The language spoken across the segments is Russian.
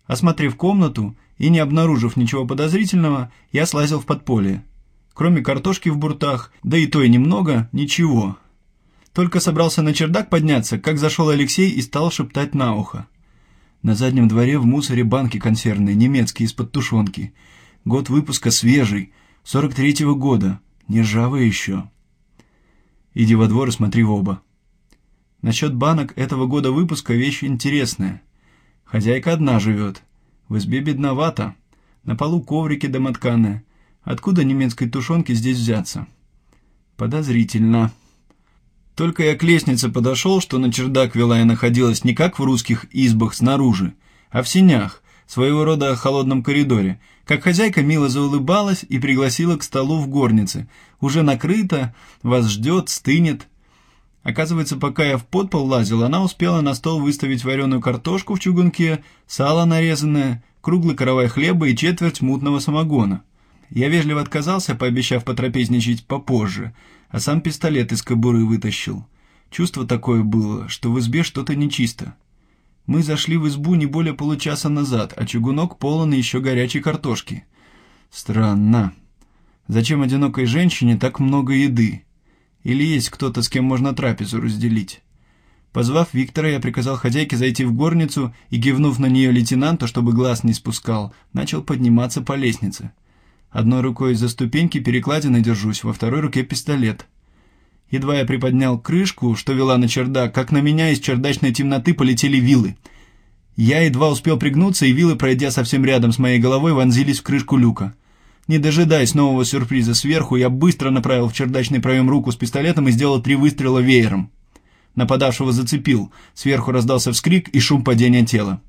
Осмотрев комнату и не обнаружив ничего подозрительного, я слазил в подполье. Кроме картошки в буртах, да и той немного, ничего. Только собрался на чердак подняться, как зашел Алексей и стал шептать на ухо. На заднем дворе в мусоре банки консервные, немецкие, из-под тушенки. Год выпуска свежий, 43-го года, не ржавые еще. Иди во двор и смотри в оба. Насчет банок этого года выпуска вещь интересная. Хозяйка одна живет. В избе бедновато. На полу коврики домотканые. Откуда немецкой тушенки здесь взяться? Подозрительно. Только я к лестнице подошел, что на чердак вела и находилась не как в русских избах снаружи, а в сенях, своего рода холодном коридоре, как хозяйка мило заулыбалась и пригласила к столу в горнице. Уже накрыто, вас ждет, стынет. Оказывается, пока я в подпол лазил, она успела на стол выставить вареную картошку в чугунке, сало нарезанное, круглый каравай хлеба и четверть мутного самогона. Я вежливо отказался, пообещав потрапезничать попозже, а сам пистолет из кобуры вытащил. Чувство такое было, что в избе что-то нечисто. Мы зашли в избу не более получаса назад, а чугунок полон еще горячей картошки. Странно. Зачем одинокой женщине так много еды? Или есть кто-то, с кем можно трапезу разделить? Позвав Виктора, я приказал хозяйке зайти в горницу и, кивнув на нее лейтенанту, чтобы глаз не спускал, начал подниматься по лестнице. Одной рукой за ступеньки перекладины держусь, во второй руке пистолет. Едва я приподнял крышку, что вела на чердак, как на меня из чердачной темноты полетели вилы. Я едва успел пригнуться, и вилы, пройдя совсем рядом с моей головой, вонзились в крышку люка. Не дожидаясь нового сюрприза сверху, я быстро направил в чердачный проем руку с пистолетом и сделал 3 выстрела веером. Нападавшего зацепил, сверху раздался вскрик и шум падения тела.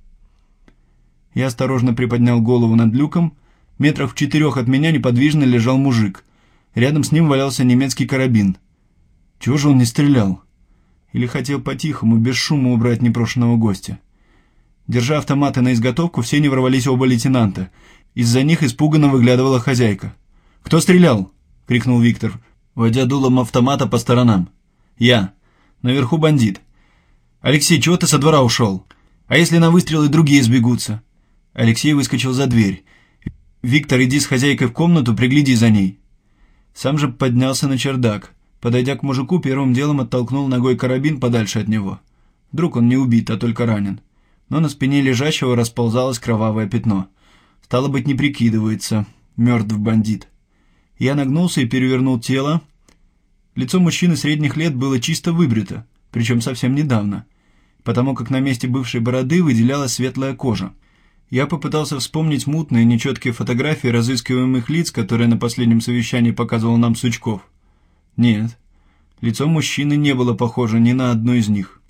Я осторожно приподнял голову над люком. Метрах в 4 от меня неподвижно лежал мужик. Рядом с ним валялся немецкий карабин. Чего же он не стрелял? Или хотел по-тихому, без шума убрать непрошенного гостя? Держа автоматы на изготовку, в сени ворвались оба лейтенанта. Из-за них испуганно выглядывала хозяйка. «Кто стрелял?» — крикнул Виктор, водя дулом автомата по сторонам. «Я. Наверху бандит. Алексей, чего ты со двора ушел? А если на выстрелы другие сбегутся?» Алексей выскочил за дверь. «Виктор, иди с хозяйкой в комнату, пригляди за ней». Сам же поднялся на чердак. Подойдя к мужику, первым делом оттолкнул ногой карабин подальше от него. Вдруг он не убит, а только ранен. Но на спине лежащего расползалось кровавое пятно. Стало быть, не прикидывается. Мертв бандит. Я нагнулся и перевернул тело. Лицо мужчины средних лет было чисто выбрито, причем совсем недавно, потому как на месте бывшей бороды выделялась светлая кожа. Я попытался вспомнить мутные, нечеткие фотографии разыскиваемых лиц, которые на последнем совещании показывал нам Сучков. Нет, лицо мужчины не было похоже ни на одно из них.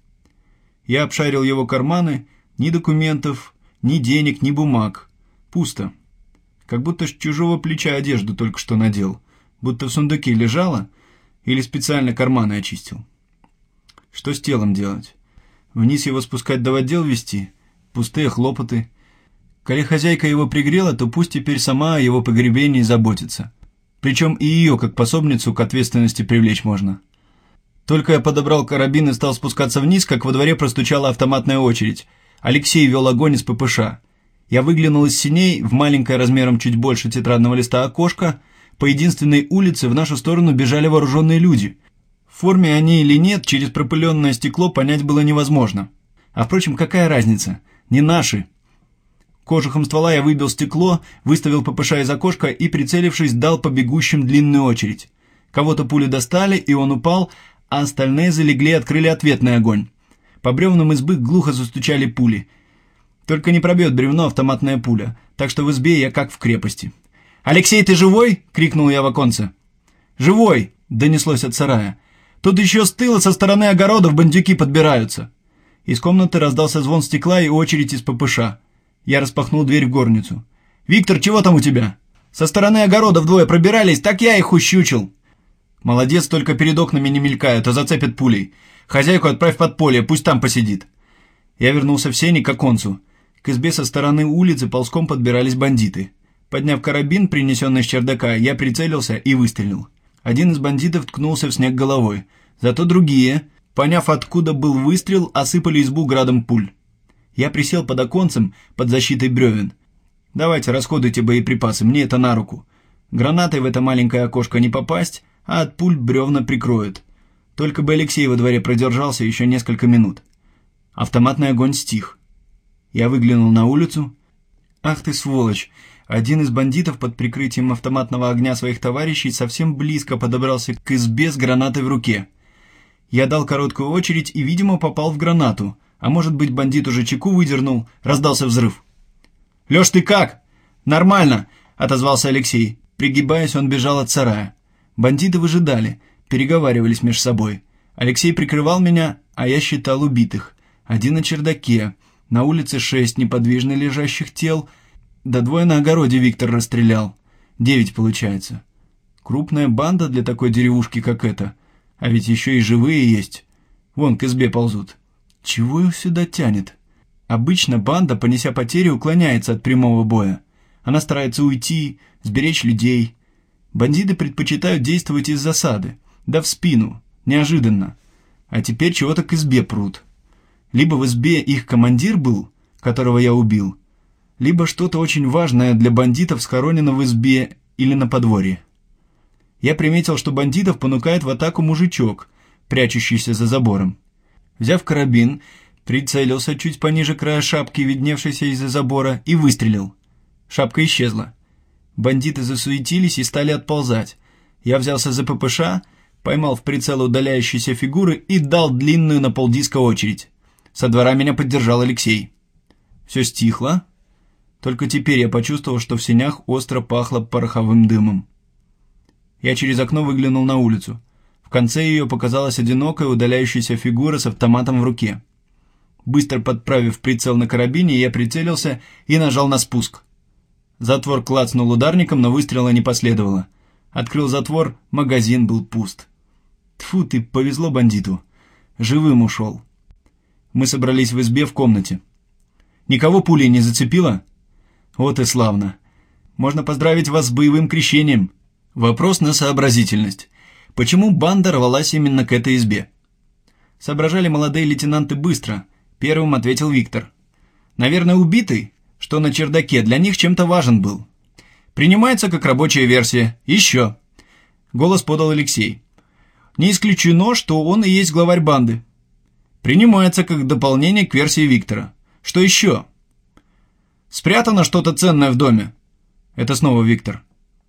Я обшарил его карманы, ни документов, ни денег, ни бумаг. Пусто. Как будто с чужого плеча одежду только что надел. Будто в сундуке лежала или специально карманы очистил. Что с телом делать? Вниз его спускать да в отдел везти? Пустые хлопоты. Коли хозяйка его пригрела, то пусть теперь сама о его погребении заботится. Причем и ее, как пособницу, к ответственности привлечь можно. Только я подобрал карабин и стал спускаться вниз, как во дворе простучала автоматная очередь. Алексей вел огонь из ППШ. Я выглянул из сеней в маленькое размером чуть больше тетрадного листа окошко. По единственной улице в нашу сторону бежали вооруженные люди. В форме они или нет, через пропыленное стекло понять было невозможно. А впрочем, какая разница? Не наши. Кожухом ствола я выбил стекло, выставил ППШ из окошка и, прицелившись, дал по бегущим длинную очередь. Кого-то пули достали, и он упал, а остальные залегли и открыли ответный огонь. По бревнам избы глухо застучали пули. Только не пробьет бревно автоматная пуля, так что в избе я как в крепости. «Алексей, ты живой?» — крикнул я в оконце. «Живой!» — донеслось от сарая. «Тут еще с тыла со стороны огородов бандюки подбираются». Из комнаты раздался звон стекла и очередь из ППШ. Я распахнул дверь в горницу. «Виктор, чего там у тебя?» «Со стороны огородов 2 пробирались, так я их ущучил». «Молодец, только перед окнами не мелькают, а зацепят пулей. Хозяйку отправь в подполье, пусть там посидит». Я вернулся в сени к оконцу. К избе со стороны улицы ползком подбирались бандиты. Подняв карабин, принесенный с чердака, я прицелился и выстрелил. Один из бандитов ткнулся в снег головой. Зато другие, поняв, откуда был выстрел, осыпали избу градом пуль. Я присел под оконцем, под защитой бревен. «Давайте, расходуйте боеприпасы, мне это на руку. Гранатой в это маленькое окошко не попасть, а от пуль бревна прикроют. Только бы Алексей во дворе продержался еще несколько минут». Автоматный огонь стих. Я выглянул на улицу. «Ах ты сволочь!» Один из бандитов под прикрытием автоматного огня своих товарищей совсем близко подобрался к избе с гранатой в руке. Я дал короткую очередь и, видимо, попал в гранату. А может быть, бандит уже чеку выдернул. Раздался взрыв. «Лёш, ты как?» «Нормально», — отозвался Алексей. Пригибаясь, он бежал от сарая. Бандиты выжидали, переговаривались между собой. Алексей прикрывал меня, а я считал убитых. 1 на чердаке, на улице 6 неподвижно лежащих тел, да 2 на огороде Виктор расстрелял. 9 получается. Крупная банда для такой деревушки, как эта. А ведь еще и живые есть. Вон к избе ползут. Чего их сюда тянет? Обычно банда, понеся потери, уклоняется от прямого боя. Она старается уйти, сберечь людей. Бандиты предпочитают действовать из засады, да в спину, неожиданно. А теперь чего-то к избе прут. Либо в избе их командир был, которого я убил, либо что-то очень важное для бандитов схоронено в избе или на подворье. Я приметил, что бандитов понукает в атаку мужичок, прячущийся за забором. Взяв карабин, прицелился чуть пониже края шапки, видневшейся из-за забора, и выстрелил. Шапка исчезла. Бандиты засуетились и стали отползать. Я взялся за ППШ, поймал в прицел удаляющиеся фигуры и дал длинную на полдиска очередь. Со двора меня поддержал Алексей. Все стихло. Только теперь я почувствовал, что в сенях остро пахло пороховым дымом. Я через окно выглянул на улицу. В конце ее показалась одинокая удаляющаяся фигура с автоматом в руке. Быстро подправив прицел на карабине, я прицелился и нажал на спуск. Затвор клацнул ударником, но выстрела не последовало. Открыл затвор, магазин был пуст. Тьфу ты, повезло бандиту. Живым ушел. Мы собрались в избе в комнате. Никого пулей не зацепило? Вот и славно. Можно поздравить вас с боевым крещением. Вопрос на сообразительность. Почему банда рвалась именно к этой избе? Соображали молодые лейтенанты быстро. Первым ответил Виктор. Наверное, убитый, что на чердаке, для них чем-то важен был. Принимается как рабочая версия. Еще. Голос подал Алексей. Не исключено, что он и есть главарь банды. Принимается как дополнение к версии Виктора. Что еще? Спрятано что-то ценное в доме. Это снова Виктор.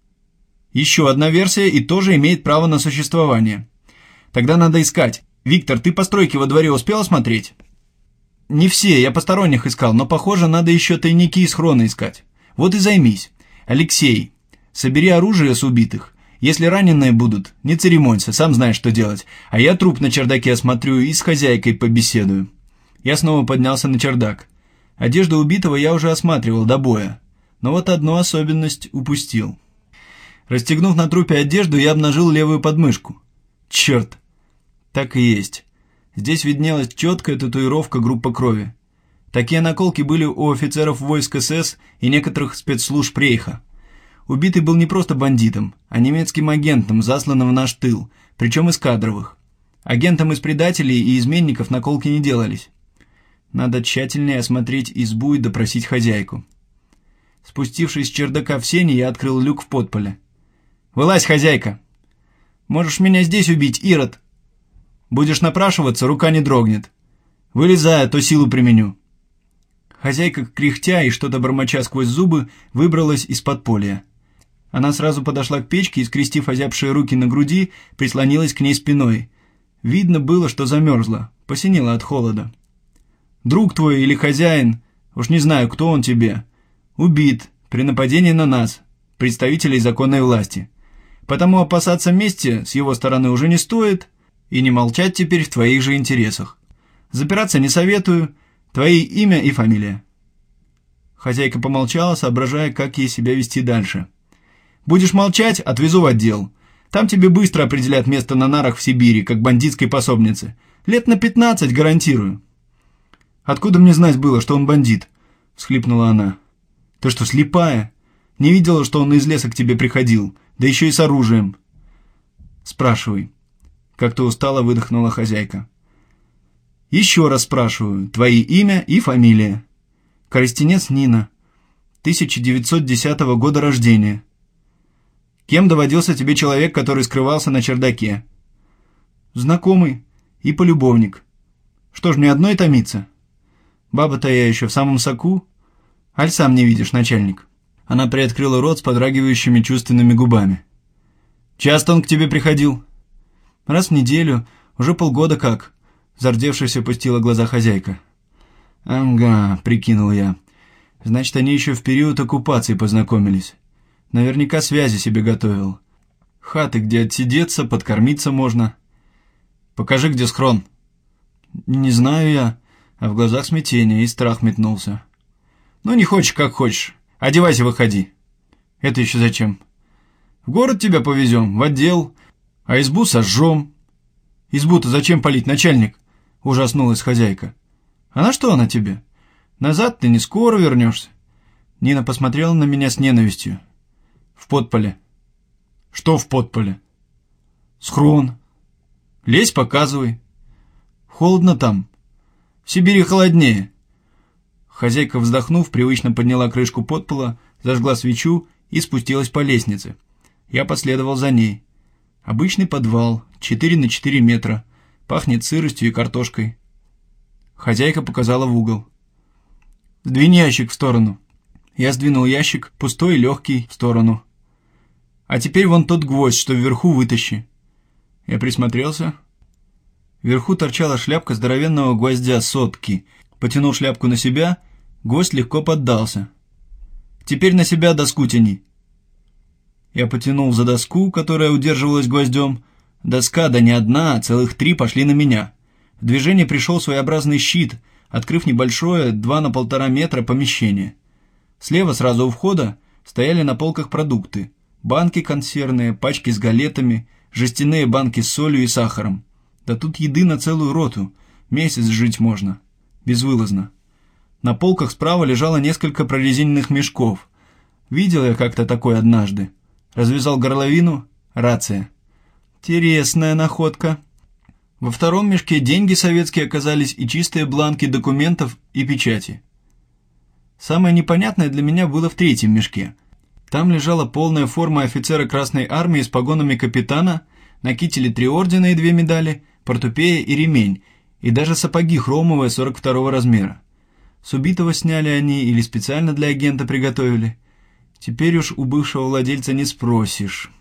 Еще одна версия и тоже имеет право на существование. Тогда надо искать. Виктор, ты постройки во дворе успел осмотреть? Не все, я посторонних искал, но, похоже, надо еще тайники и схроны искать. Вот и займись. Алексей, собери оружие с убитых. Если раненые будут, не церемонься, сам знаешь, что делать. А я труп на чердаке осмотрю и с хозяйкой побеседую. Я снова поднялся на чердак. Одежду убитого я уже осматривал до боя. Но вот одну особенность упустил. Расстегнув на трупе одежду, я обнажил левую подмышку. Черт! Так и есть. Здесь виднелась четкая татуировка группы крови. Такие наколки были у офицеров войск СС и некоторых спецслужб Рейха. Убитый был не просто бандитом, а немецким агентом, засланным в наш тыл, причем из кадровых. Агентам из предателей и изменников наколки не делались. Надо тщательнее осмотреть избу и допросить хозяйку. Спустившись с чердака в сени, я открыл люк в подполе. «Вылазь, хозяйка!» «Можешь меня здесь убить, Ирод!» «Будешь напрашиваться, рука не дрогнет. Вылезай, а то силу применю». Хозяйка, кряхтя и что-то бормоча сквозь зубы, выбралась из подполья. Она сразу подошла к печке и, скрестив озябшие руки на груди, прислонилась к ней спиной. Видно было, что замерзла, посинела от холода. «Друг твой или хозяин, уж не знаю, кто он тебе, убит при нападении на нас, представителей законной власти. Потому опасаться мести с его стороны уже не стоит, и не молчать теперь в твоих же интересах. Запираться не советую, твои имя и фамилия». Хозяйка помолчала, соображая, как ей себя вести дальше. «Будешь молчать, отвезу в отдел. Там тебе быстро определят место на нарах в Сибири, как бандитской пособнице. Лет на 15, гарантирую». «Откуда мне знать было, что он бандит?» — всхлипнула она. «Ты что, слепая? Не видела, что он из леса к тебе приходил, да еще и с оружием?» «Спрашивай». Как-то устало выдохнула хозяйка. Еще раз спрашиваю, твои имя и фамилия. Коростенец Нина, 1910 года рождения. Кем доводился тебе человек, который скрывался на чердаке? Знакомый и полюбовник. Что ж, мне одной томиться? Баба-то я еще в самом соку. Аль сам не видишь, начальник. Она приоткрыла рот с подрагивающими чувственными губами. Часто он к тебе приходил? Раз в неделю, уже полгода как. Зардевшись, опустила глаза хозяйка. Ага, прикинул я. Значит, они еще в период оккупации познакомились. Наверняка связи себе готовил. Хаты, где отсидеться, подкормиться можно. Покажи, где схрон. Не знаю я, а в глазах смятение и страх метнулся. Ну, не хочешь, как хочешь. Одевайся, выходи. Это еще зачем? В город тебя повезем, в отдел, а избу сожжем. Избу-то зачем палить, начальник? Ужаснулась хозяйка. А на что она тебе? Назад ты не скоро вернешься. Нина посмотрела на меня с ненавистью. В подполе. Что в подполе? Схрон. Лезь, показывай. Холодно там. В Сибири холоднее. Хозяйка, вздохнув, привычно подняла крышку подпола, зажгла свечу и спустилась по лестнице. Я последовал за ней. Обычный подвал, 4 на 4 метра. Пахнет сыростью и картошкой. Хозяйка показала в угол. «Сдвинь ящик в сторону». Я сдвинул ящик, пустой и легкий, в сторону. «А теперь вон тот гвоздь, что вверху, вытащи». Я присмотрелся. Вверху торчала шляпка здоровенного гвоздя сотки. Потянул шляпку на себя, гвоздь легко поддался. «Теперь на себя доску тяни». Я потянул за доску, которая удерживалась гвоздем. Доска, да не одна, а целых 3 пошли на меня. В движение пришел своеобразный щит, открыв небольшое 2 на 1,5 метра помещение. Слева, сразу у входа, стояли на полках продукты. Банки консервные, пачки с галетами, жестяные банки с солью и сахаром. Да тут еды на целую роту. Месяц жить можно. Безвылазно. На полках справа лежало несколько прорезиненных мешков. Видел я как-то такой однажды. Развязал горловину. Рация. Интересная находка. Во втором мешке деньги советские оказались и чистые бланки документов и печати. Самое непонятное для меня было в третьем мешке. Там лежала полная форма офицера Красной Армии с погонами капитана, на кителе 3 ордена и 2 медали, портупея и ремень, и даже сапоги хромовые 42-го размера. С убитого сняли они или специально для агента приготовили. Теперь уж у бывшего владельца не спросишь.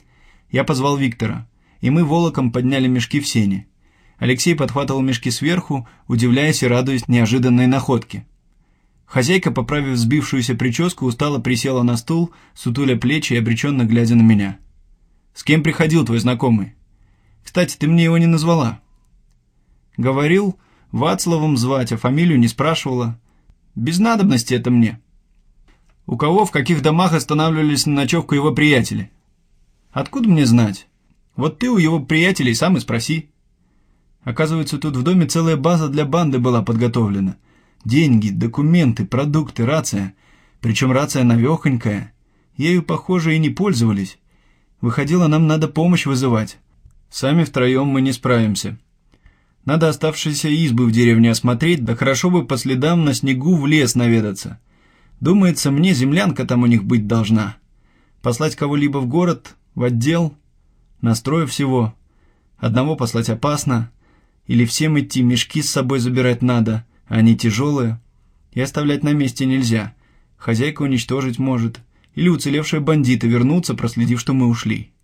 Я позвал Виктора, и мы волоком подняли мешки в сени. Алексей подхватывал мешки сверху, удивляясь и радуясь неожиданной находке. Хозяйка, поправив сбившуюся прическу, устало присела на стул, сутуля плечи и обреченно глядя на меня. «С кем приходил твой знакомый? Кстати, ты мне его не назвала». «Говорил, Вацлавом звать, а фамилию не спрашивала. Без надобности это мне». «У кого, в каких домах останавливались на ночевку его приятели?» «Откуда мне знать? Вот ты у его приятелей сам и спроси». Оказывается, тут в доме целая база для банды была подготовлена. Деньги, документы, продукты, рация. Причем рация навехонькая. Ею, похоже, и не пользовались. Выходило, нам надо помощь вызывать. Сами втроем мы не справимся. Надо оставшиеся избы в деревне осмотреть, да хорошо бы по следам на снегу в лес наведаться. Думается, мне землянка там у них быть должна. Послать кого-либо в город, в отдел, настрою всего. Одного послать опасно. Или всем идти, мешки с собой забирать надо, а они тяжелые. И оставлять на месте нельзя. Хозяйка уничтожить может. Или уцелевшие бандиты вернутся, проследив, что мы ушли.